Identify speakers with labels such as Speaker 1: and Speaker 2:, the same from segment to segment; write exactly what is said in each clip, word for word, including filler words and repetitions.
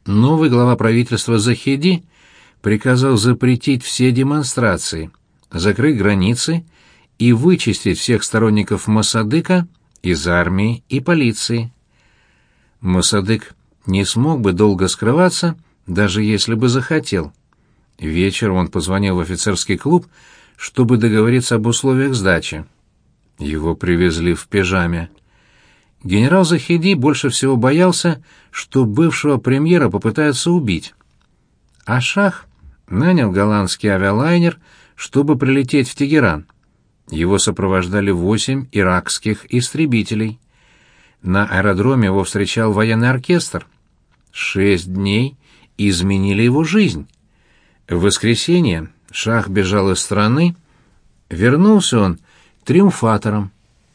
Speaker 1: новый глава правительства Захеди приказал запретить все демонстрации, закрыть границы и вычистить всех сторонников Моссадыка из армии и полиции. Моссадык не смог бы долго скрываться, даже если бы захотел. Вечером он позвонил в офицерский клуб, чтобы договориться об условиях сдачи. Его привезли в пижаме. Генерал Захеди больше всего боялся, что бывшего премьера попытаются убить. А шах нанял голландский авиалайнер, чтобы прилететь в Тегеран. Его сопровождали восемь иракских истребителей. На аэродроме его встречал военный оркестр. Шесть дней изменили его жизнь. В воскресенье шах бежал из страны, вернулся он триумфатором.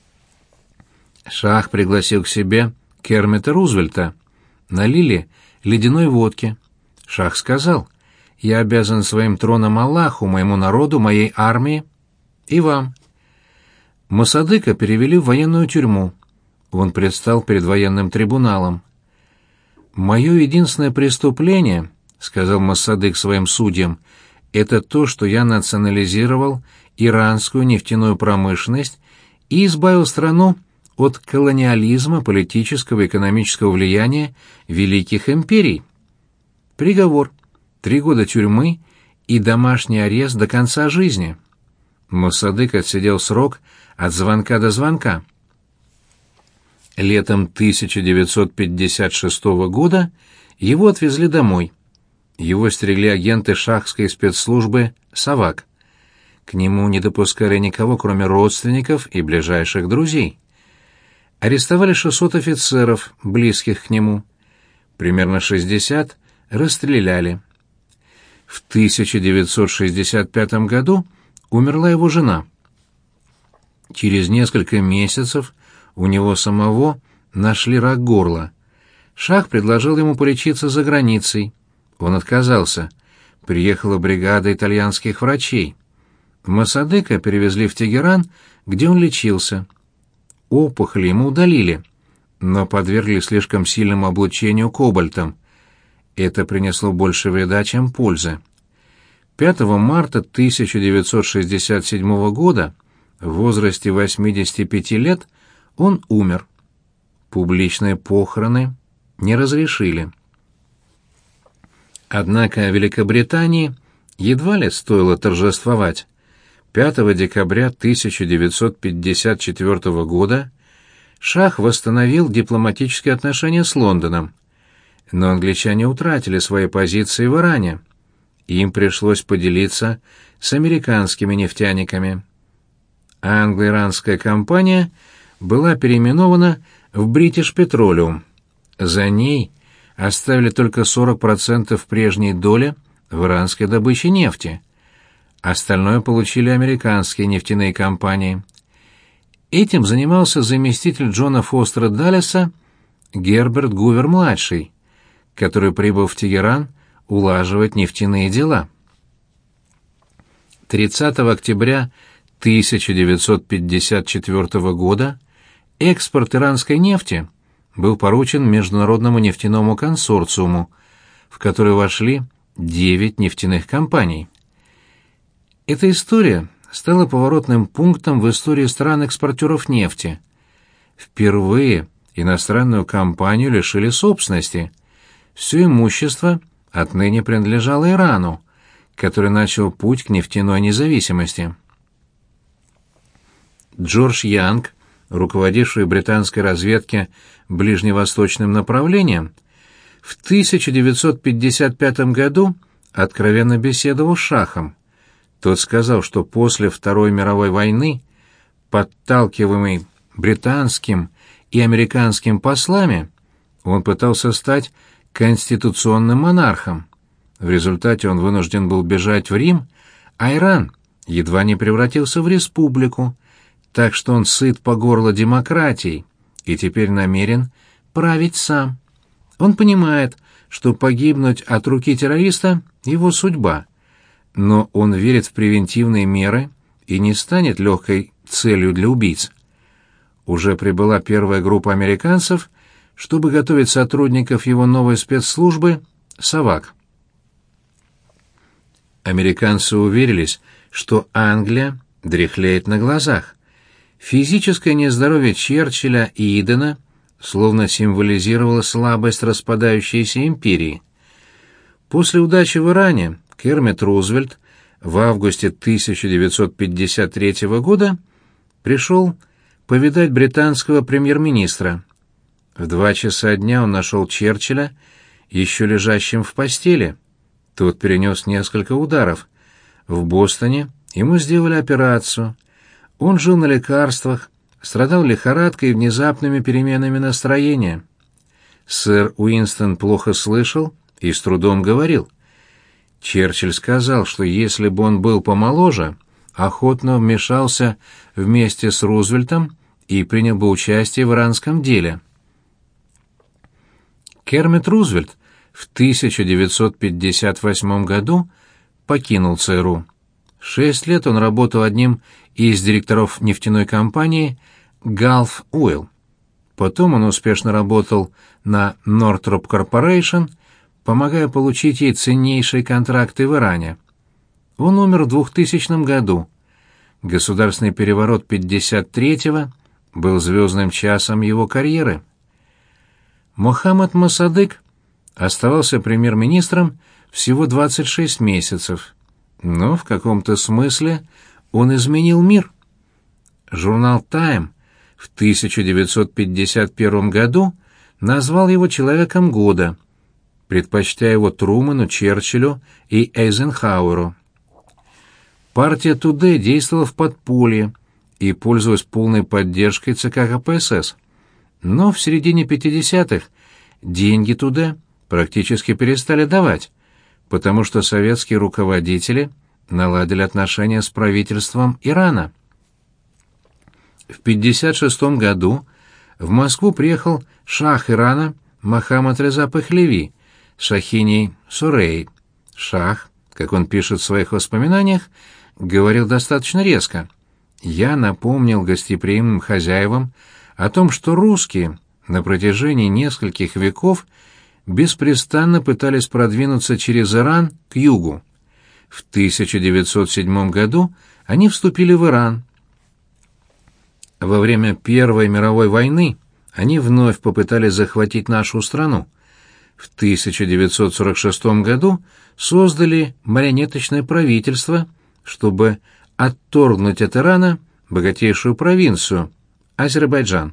Speaker 1: Шах пригласил к себе Кермита Рузвельта. Налили ледяной водки. Шах сказал: «Я обязан своим троном Аллаху, моему народу, моей армии и вам». Моссадыка перевели в военную тюрьму. Он предстал перед военным трибуналом. «Мое единственное преступление, — сказал Моссадык своим судьям, — это то, что я национализировал иранскую нефтяную промышленность и избавил страну от колониализма, политического и экономического влияния великих империй. Приговор — три года тюрьмы и домашний арест до конца жизни». Моссадык отсидел срок от звонка до звонка. Летом тысяча девятьсот пятьдесят шестого года его отвезли домой. Его стерегли агенты шахской спецслужбы «Савак». К нему не допускали никого, кроме родственников и ближайших друзей. Арестовали шестьсот офицеров, близких к нему. Примерно шестьдесят расстреляли. В тысяча девятьсот шестьдесят пятом году умерла его жена. Через несколько месяцев у него самого нашли рак горла. Шах предложил ему полечиться за границей. Он отказался. Приехала бригада итальянских врачей. Моссадыка перевезли в Тегеран, где он лечился. Опухоли ему удалили, но подвергли слишком сильному облучению кобальтом. Это принесло больше вреда, чем пользы. пятого марта тысяча девятьсот шестьдесят седьмого года в возрасте восьмидесяти пяти лет он умер. Публичные похороны не разрешили. Однако Великобритании едва ли стоило торжествовать. пятого декабря тысяча девятьсот пятьдесят четвёртого года шах восстановил дипломатические отношения с Лондоном, но англичане утратили свои позиции в Иране. Им пришлось поделиться с американскими нефтяниками. Англо-иранская компания была переименована в British Petroleum. За ней оставили только сорок процентов прежней доли в иранской добыче нефти. Остальное получили американские нефтяные компании. Этим занимался заместитель Джона Фостера Даллеса Герберт Гувер-младший, который прибыл в Тегеран улаживать нефтяные дела. тридцатого октября тысяча девятьсот пятьдесят четвёртого года экспорт иранской нефти был поручен Международному нефтяному консорциуму, в который вошли девять нефтяных компаний. Эта история стала поворотным пунктом в истории стран-экспортеров нефти. Впервые иностранную компанию лишили собственности. Все имущество отныне принадлежало Ирану, который начал путь к нефтяной независимости. Джордж Янг, руководивший британской разведке ближневосточным направлением, в тысяча девятьсот пятьдесят пятом году откровенно беседовал с шахом. Тот сказал, что после Второй мировой войны, подталкиваемый британским и американским послами, он пытался стать конституционным монархом. В результате он вынужден был бежать в Рим, а Иран едва не превратился в республику, так что он сыт по горло демократией и теперь намерен править сам. Он понимает, что погибнуть от руки террориста — его судьба, но он верит в превентивные меры и не станет легкой целью для убийц. Уже прибыла первая группа американцев, чтобы готовить сотрудников его новой спецслужбы Савак. Американцы уверились, что Англия дряхлеет на глазах. Физическое нездоровье Черчилля и Идена словно символизировало слабость распадающейся империи. После удачи в Иране Кермит Рузвельт в августе тысяча девятьсот пятьдесят третьего года пришел повидать британского премьер-министра. В два часа дня он нашел Черчилля еще лежащим в постели. Тот перенес несколько ударов. В Бостоне ему сделали операцию. Он жил на лекарствах, страдал лихорадкой и внезапными переменами настроения. Сэр Уинстон плохо слышал и с трудом говорил. Черчилль сказал, что если бы он был помоложе, охотно вмешался вместе с Рузвельтом и принял бы участие в иранском деле. Кермит Рузвельт в тысяча девятьсот пятьдесят восьмом году покинул ЦРУ. Шесть лет он работал одним из директоров нефтяной компании Gulf Oil. Потом он успешно работал на Northrop Corporation, помогая получить ей ценнейшие контракты в Иране. Он умер в двухтысячном году. Государственный переворот пятьдесят третьего был звездным часом его карьеры. Мохаммад Моссадык оставался премьер-министром всего двадцать шесть месяцев, но в каком-то смысле он изменил мир. Журнал «Тайм» в тысяча девятьсот пятьдесят первом году назвал его «Человеком года», предпочтя его Трумэну, Черчиллю и Эйзенхауэру. Партия Тудэ действовала в подполье и пользовалась полной поддержкой ЦК КПСС. Но в середине пятидесятых деньги Тудэ практически перестали давать, потому что советские руководители наладили отношения с правительством Ирана. В пятьдесят шестом году в Москву приехал шах Ирана Мохаммад Реза Пехлеви с шахиней Сурей. Шах, как он пишет в своих воспоминаниях, говорил достаточно резко. «Я напомнил гостеприимным хозяевам о том, что русские на протяжении нескольких веков беспрестанно пытались продвинуться через Иран к югу. В тысяча девятьсот седьмом году они вступили в Иран. Во время Первой мировой войны они вновь попытались захватить нашу страну. В тысяча девятьсот сорок шестом году создали марионеточное правительство, чтобы отторгнуть от Ирана богатейшую провинцию – Азербайджан.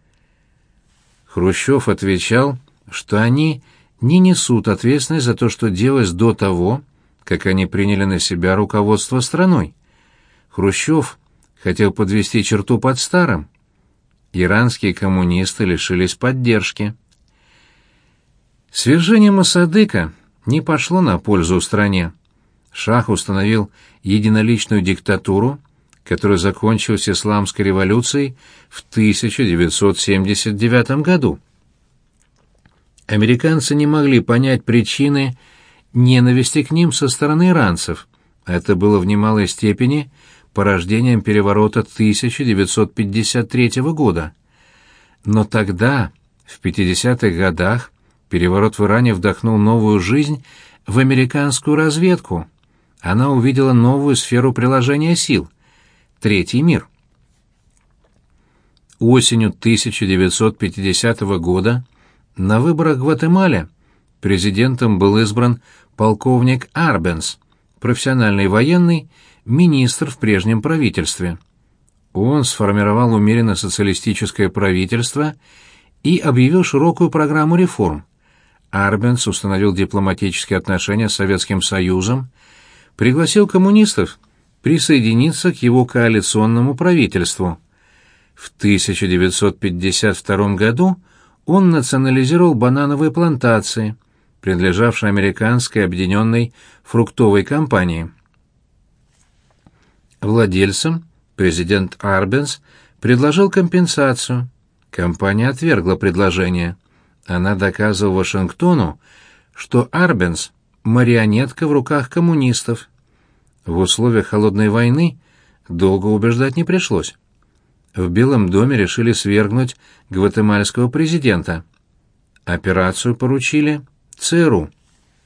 Speaker 1: Хрущев отвечал, что они не несут ответственность за то, что делалось до того, как они приняли на себя руководство страной. Хрущев хотел подвести черту под старым. Иранские коммунисты лишились поддержки. Свержение Моссадыка не пошло на пользу стране. Шах установил единоличную диктатуру, которая закончилась исламской революцией в тысяча девятьсот семьдесят девятом году. Американцы не могли понять причины ненависти к ним со стороны иранцев. Это было в немалой степени порождением переворота тысяча девятьсот пятьдесят третьего года. Но тогда, в пятидесятых годах, переворот в Иране вдохнул новую жизнь в американскую разведку. Она увидела новую сферу приложения сил — Третий мир. Осенью тысяча девятьсот пятидесятого года на выборах в Гватемале президентом был избран полковник Арбенс, профессиональный военный, министр в прежнем правительстве. Он сформировал умеренно-социалистическое правительство и объявил широкую программу реформ. Арбенс установил дипломатические отношения с Советским Союзом, пригласил коммунистов присоединиться к его коалиционному правительству. В тысяча девятьсот пятьдесят втором году он национализировал банановые плантации, принадлежавшие американской объединенной фруктовой компании. Владельцам президент Арбенс предложил компенсацию. Компания отвергла предложение. Она доказывала Вашингтону, что Арбенс — марионетка в руках коммунистов. В условиях холодной войны долго убеждать не пришлось. В Белом доме решили свергнуть гватемальского президента. Операцию поручили ЦРУ.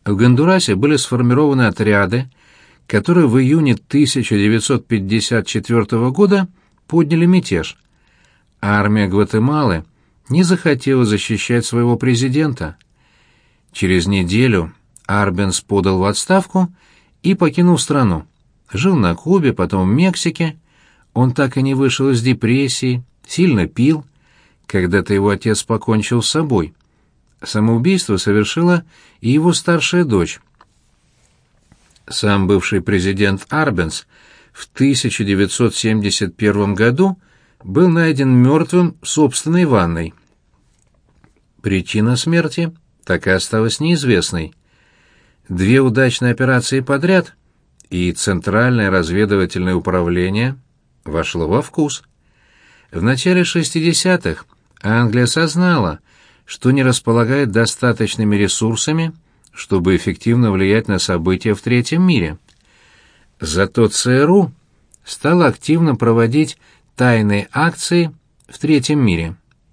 Speaker 1: В Гондурасе были сформированы отряды, которые в июне тысяча девятьсот пятьдесят четвёртого года подняли мятеж. Армия Гватемалы не захотела защищать своего президента. Через неделю Арбенс подал в отставку и покинул страну. Жил на Кубе, потом в Мексике. Он так и не вышел из депрессии, сильно пил. Когда-то его отец покончил с собой. Самоубийство совершила и его старшая дочь. Сам бывший президент Арбенс в тысяча девятьсот семьдесят первом году был найден мертвым в собственной ванной. Причина смерти так и осталась неизвестной. Две удачные операции подряд, и Центральное разведывательное управление вошло во вкус. В начале шестидесятых Англия осознала, что не располагает достаточными ресурсами, чтобы эффективно влиять на события в третьем мире. Зато ЦРУ стала активно проводить тайные акции в третьем мире.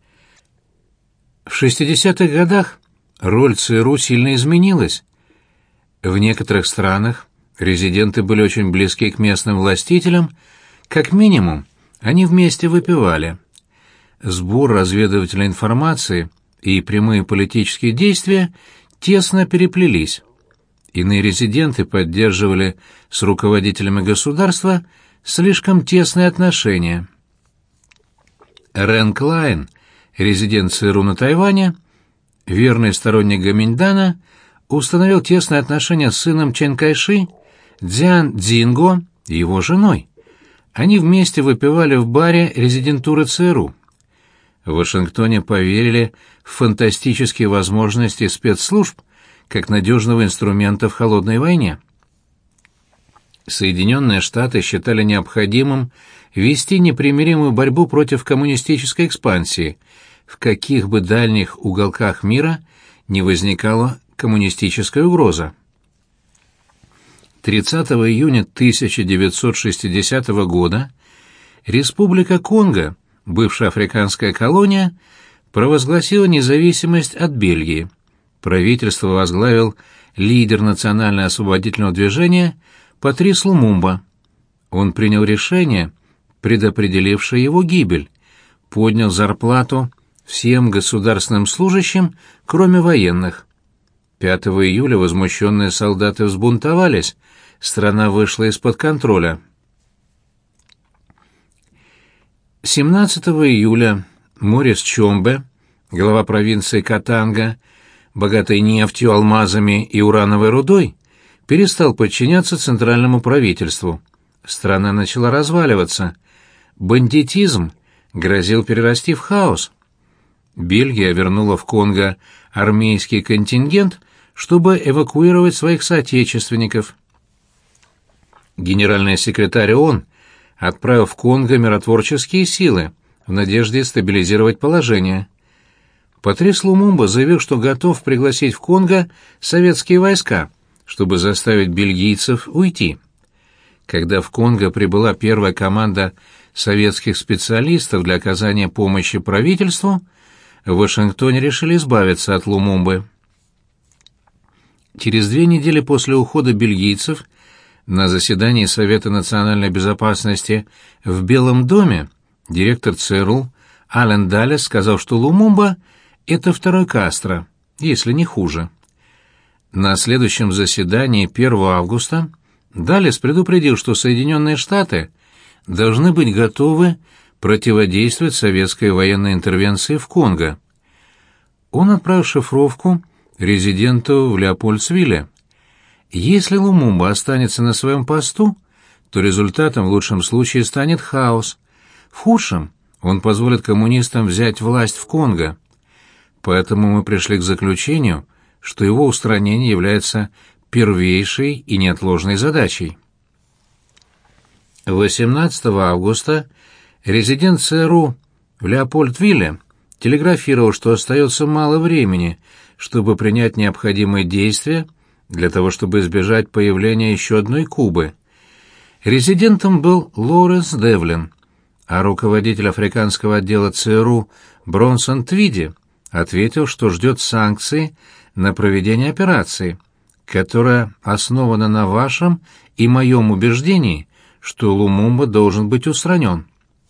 Speaker 1: В шестидесятых годах роль ЦРУ сильно изменилась. В некоторых странах резиденты были очень близки к местным властителям, как минимум они вместе выпивали. Сбор разведывательной информации и прямые политические действия тесно переплелись. Иные резиденты поддерживали с руководителями государства слишком тесные отношения. Рен Клайн, резидент ЦРУ на Тайване, верный сторонник Гоминьдана, установил тесные отношения с сыном Чен Кайши, Цзян Цзинго и его женой. Они вместе выпивали в баре резидентуры ЦРУ. В Вашингтоне поверили в фантастические возможности спецслужб как надежного инструмента в холодной войне. Соединенные Штаты считали необходимым вести непримиримую борьбу против коммунистической экспансии, в каких бы дальних уголках мира не возникала коммунистическая угроза. тридцатого июня тысяча девятьсот шестидесятого года Республика Конго, бывшая африканская колония, провозгласила независимость от Бельгии. Правительство возглавил лидер национально-освободительного движения Патрис Лумумба. Он принял решение, предопределившее его гибель, поднял зарплату всем государственным служащим, кроме военных. пятого июля возмущенные солдаты взбунтовались, страна вышла из-под контроля. семнадцатого июля Морис Чомбе, глава провинции Катанга, богатой нефтью, алмазами и урановой рудой, перестал подчиняться центральному правительству. Страна начала разваливаться. Бандитизм грозил перерасти в хаос. Бельгия вернула в Конго армейский контингент, чтобы эвакуировать своих соотечественников. Генеральный секретарь ООН отправил в Конго миротворческие силы в надежде стабилизировать положение. Патрис Лумумба заявил, что готов пригласить в Конго советские войска, чтобы заставить бельгийцев уйти. Когда в Конго прибыла первая команда советских специалистов для оказания помощи правительству, в Вашингтоне решили избавиться от Лумумбы. Через две недели после ухода бельгийцев на заседании Совета национальной безопасности в Белом доме директор ЦРУ Ален Даллес сказал, что Лумумба — это второй Кастро, если не хуже. На следующем заседании первого августа Даллес предупредил, что Соединенные Штаты должны быть готовы противодействовать советской военной интервенции в Конго. Он отправил шифровку резиденту в Леопольдсвилле. Если Лумумба останется на своем посту, то результатом в лучшем случае станет хаос. В худшем он позволит коммунистам взять власть в Конго. Поэтому мы пришли к заключению, что его устранение является первейшей и неотложной задачей. восемнадцатого августа резидент ЦРУ в Леопольдвилле телеграфировал, что остается мало времени, чтобы принять необходимые действия для того, чтобы избежать появления еще одной Кубы. Резидентом был Лоуренс Девлин, а руководитель африканского отдела ЦРУ Бронсон Твиди ответил, что ждет санкции на проведение операции, которая основана на вашем и моем убеждении, что Лумумба должен быть устранен».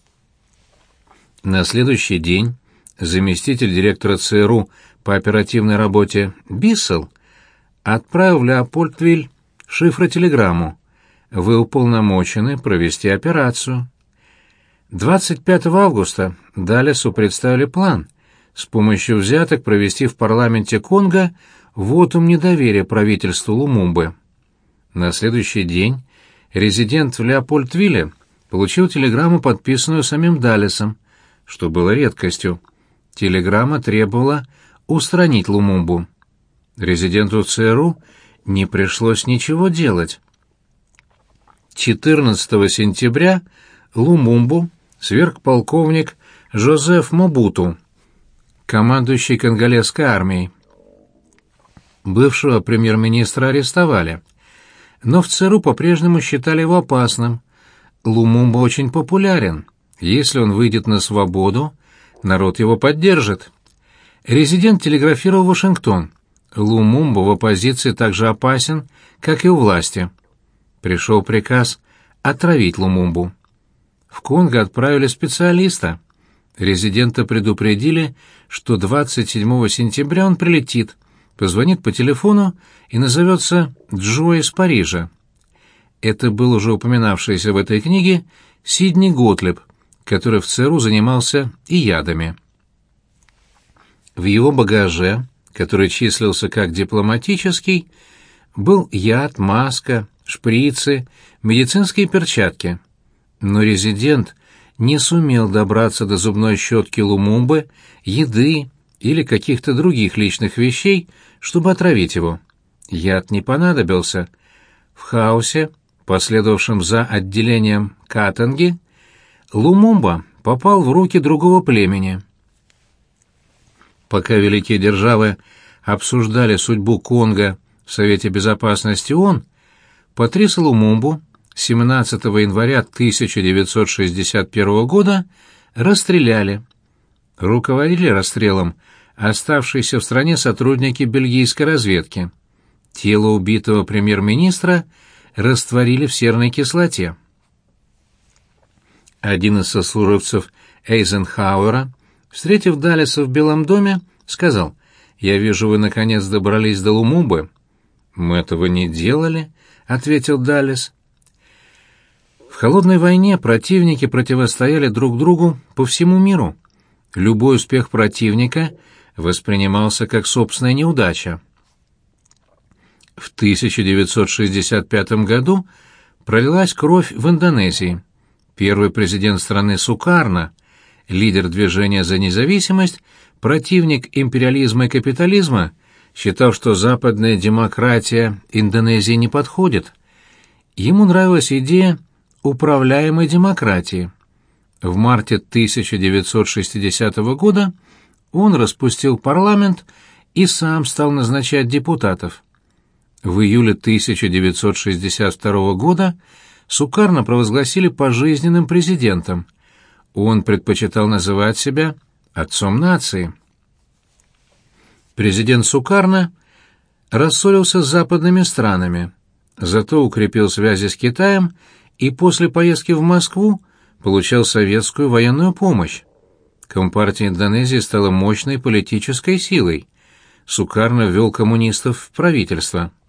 Speaker 1: На следующий день заместитель директора ЦРУ по оперативной работе Биссел отправил в Леопольдвиль шифротелеграмму: «Вы уполномочены провести операцию». двадцать пятого августа Даллесу представили план с помощью взяток провести в парламенте Конго вотум недоверия правительству Лумумбы. На следующий день резидент в Леопольдвилле получил телеграмму, подписанную самим Даллесом, что было редкостью. Телеграмма требовала устранить Лумумбу. Резиденту ЦРУ не пришлось ничего делать. четырнадцатого сентября Лумумбу сверг полковник Жозеф Мобуту, командующий конголезской армией. Бывшего премьер-министра арестовали, но в ЦРУ по-прежнему считали его опасным. Лумумба очень популярен. Если он выйдет на свободу, народ его поддержит. Резидент телеграфировал в Вашингтон: Лумумба в оппозиции так же опасен, как и у власти. Пришел приказ отравить Лумумбу. В Конго отправили специалиста. Резидента предупредили, что двадцать седьмого сентября он прилетит, позвонит по телефону и назовется Джо из Парижа. Это был уже упоминавшийся в этой книге Сидни Готлиб, который в ЦРУ занимался и ядами. В его багаже, который числился как дипломатический, был яд, маска, шприцы, медицинские перчатки. Но резидент не сумел добраться до зубной щетки Лумумбы, еды или каких-то других личных вещей, чтобы отравить его. Яд не понадобился. В хаосе, последовавшем за отделением Катанги, Лумумба попал в руки другого племени. Пока великие державы обсуждали судьбу Конго в Совете Безопасности ООН, Патриса Лумумбу семнадцатого января тысяча девятьсот шестьдесят первого года расстреляли. Руководили расстрелом оставшиеся в стране сотрудники бельгийской разведки. Тело убитого премьер-министра растворили в серной кислоте. Один из сослуживцев Эйзенхауэра, встретив Даллеса в Белом доме, сказал: «Я вижу, вы наконец добрались до Лумумбы». «Мы этого не делали», — ответил Даллес. В холодной войне противники противостояли друг другу по всему миру. Любой успех противника воспринимался как собственная неудача. В тысяча девятьсот шестьдесят пятом году пролилась кровь в Индонезии. Первый президент страны Сукарно, лидер движения за независимость, противник империализма и капитализма, считал, что западная демократия Индонезии не подходит. Ему нравилась идея управляемой демократии. В марте тысяча девятьсот шестидесятого года он распустил парламент и сам стал назначать депутатов. В июле тысяча девятьсот шестьдесят второго года Сукарно провозгласили пожизненным президентом. Он предпочитал называть себя отцом нации. Президент Сукарно рассорился с западными странами, зато укрепил связи с Китаем и после поездки в Москву получал советскую военную помощь. Компартия Индонезии стала мощной политической силой. Сукарно ввел коммунистов в правительство.